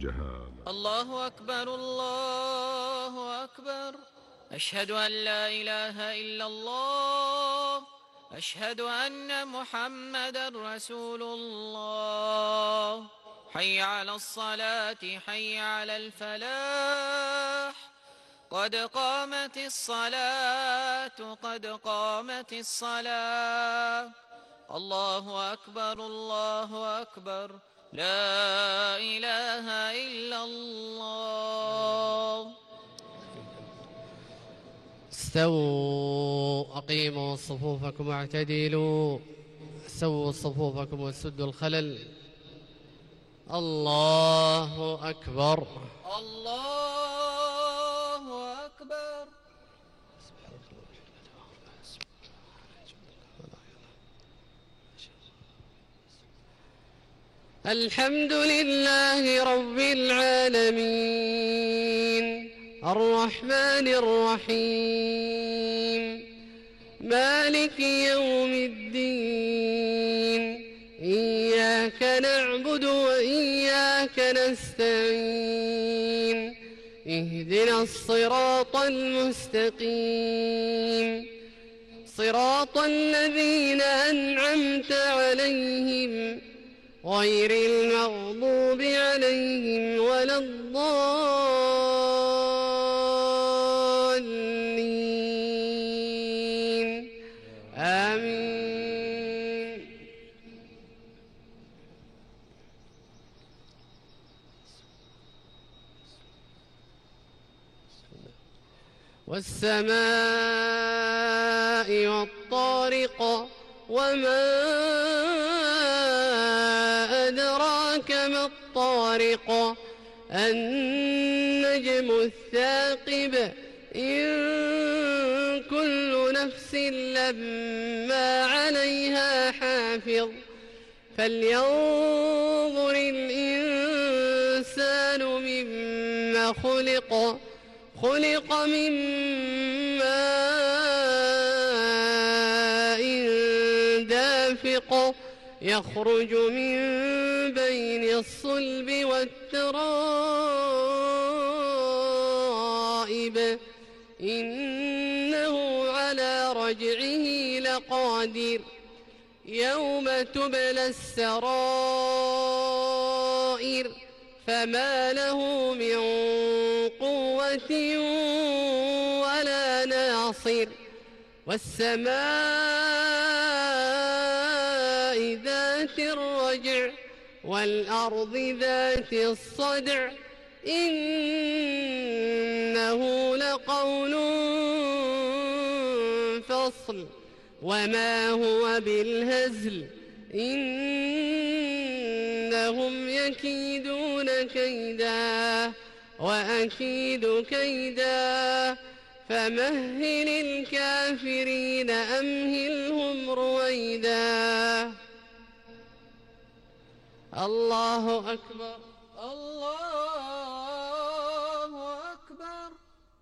الجهالة. الله أكبر الله أكبر. أشهد أن لا إله إلا الله. أشهد أن محمدا رسول الله. حي على الصلاة حي على الفلاح. قد قامت الصلاة قد قامت الصلاة. الله أكبر الله أكبر. لا إله إلا الله. استووا أقيموا صفوفكم واعتدلوا. سووا صفوفكم وسدوا الخلل. الله أكبر الله أكبر. الحمد لله رب العالمين الرحمن الرحيم مالك يوم الدين. إياك نعبد وإياك نستعين. اهدنا الصراط المستقيم صراط الذين أنعمت عليهم غير المغضوب عليهم ولا الضالين. آمين. والسماء والطارق وما أدراك ما الطارق. النجم الثاقب. إن كل نفس لما عليها حافظ. فلينظر الإنسان مما خلق. خلق من ماء دافق يخرج من بين الصلب والترائب. إنه على رجعه لقادر. يوم تبلى السرائر. فما له من قوة ولا ناصر. والسماء ذات الرجع والأرض ذات الصدع. إنه لقول فصل وما هو بالهزل. إنهم يكيدون كيدا وأكيد كيدا. فمهل الكافرين أمهلهم رويدا. الله أكبر الله أكبر.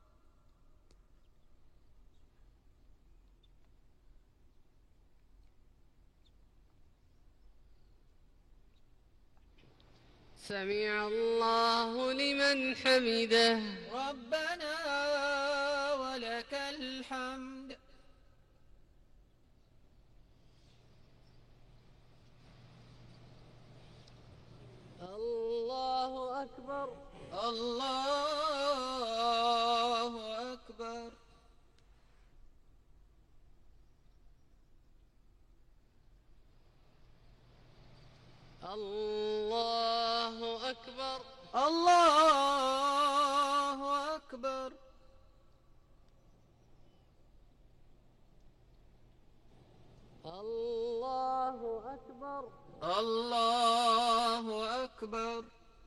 سمع الله لمن حمده. ربنا ولك الحمد. الله أكبر الله أكبر. الله أكبر الله أكبر. الله أكبر الله أكبر.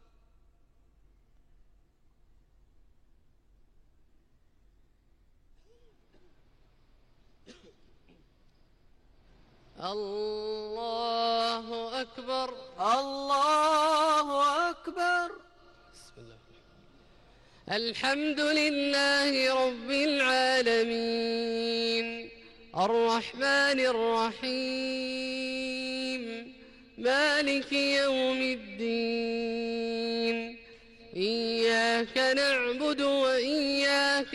الله أكبر الله أكبر. بسم الله. الحمد لله رب العالمين الرحمن الرحيم مالك يوم الدين. إياك نعبد وإياك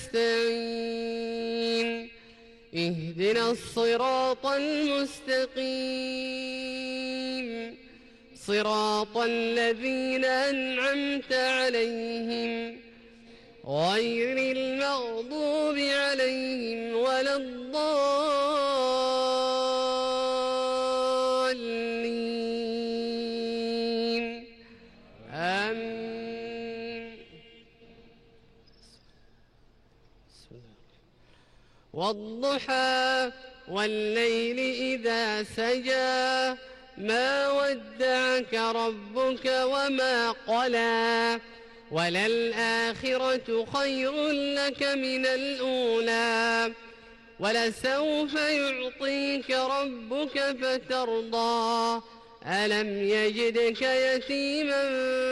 نستعين اهدنا الصراط المستقيم صراط الذين أنعمت عليهم غير المغضوب عليهم ولا الضالين آمين. والضحى والليل إذا سجى ما ودعك ربك وما قلى وللآخرة خير لك من الأولى ولسوف يعطيك ربك فترضى ألم يجدك يتيما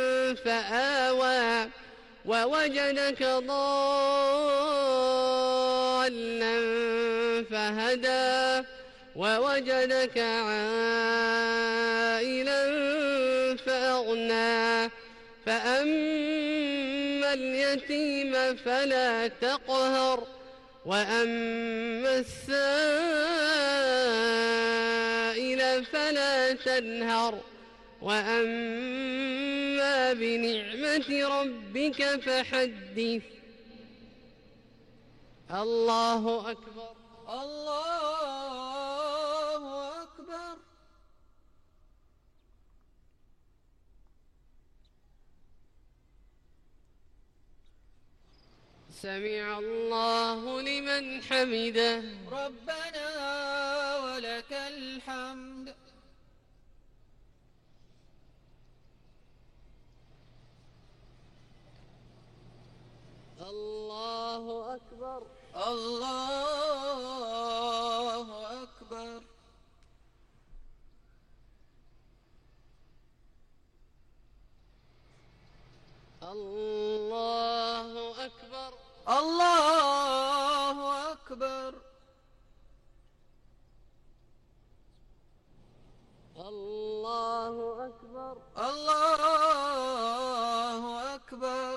فآوى ووجدك ضالا فهدى ووجدك عائلا فأغنى فأما اليتيم فلا تقهر وأما السائل فلا تنهر وأما بنعمة ربك فحدث. الله أكبر. الله أكبر. سمع الله لمن حمده. ربنا ولك الحمد. الله أكبر. الله أكبر. الله أكبر. الله أكبر. الله أكبر. الله أكبر.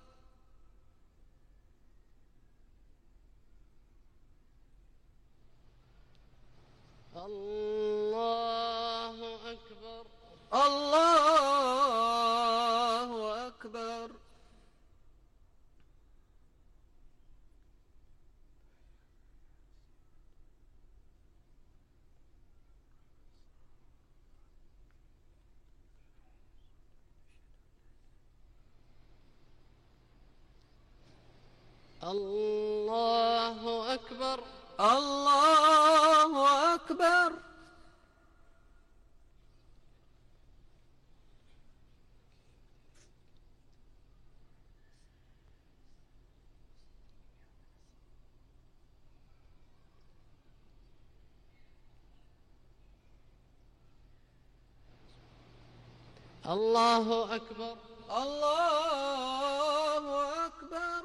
الله أكبر. الله أكبر. الله أكبر. الله أكبر. الله أكبر. الله أكبر.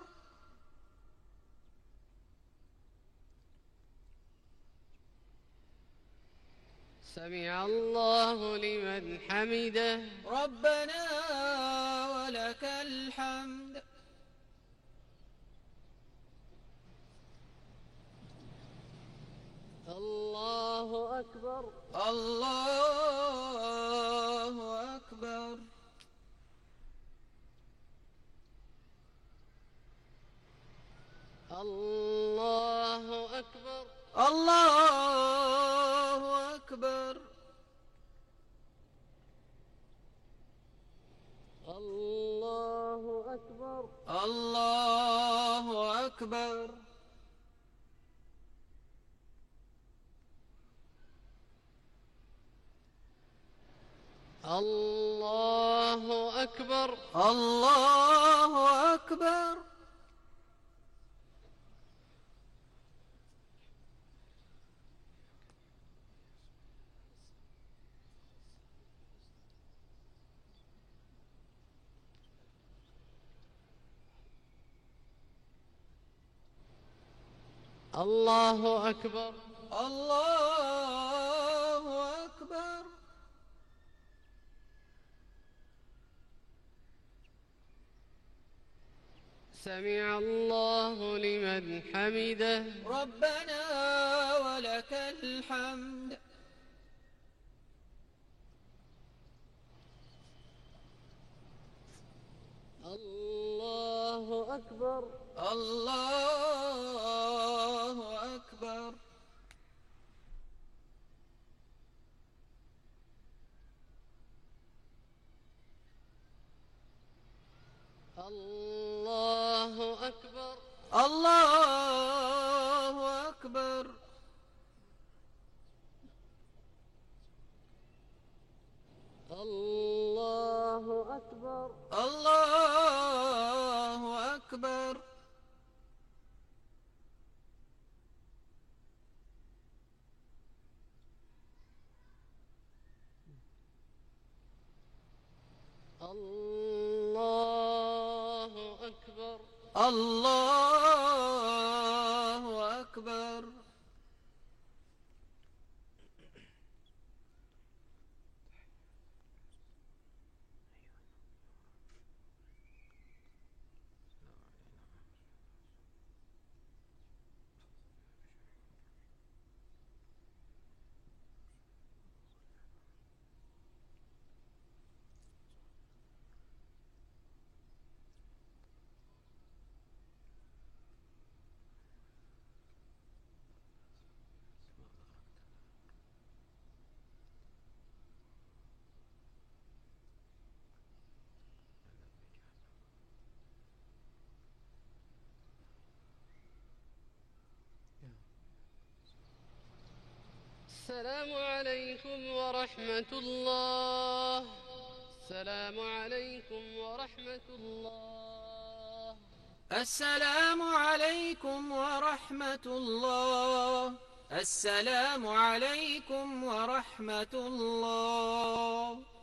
سمع الله لمن حمده. ربنا ولك الحمد. الله أكبر. الله أكبر. الله أكبر. الله أكبر. الله أكبر. الله أكبر. الله أكبر. الله أكبر. الله أكبر. الله أكبر. سمع الله لمن حمده. ربنا ولك الحمد. الله أكبر. الله أكبر. الله أكبر. الله أكبر. الله أكبر. الله أكبر. الله أكبر. الله أكبر. السلام عليكم ورحمة الله. السلام عليكم ورحمة الله. السلام عليكم ورحمة الله. السلام عليكم ورحمة الله.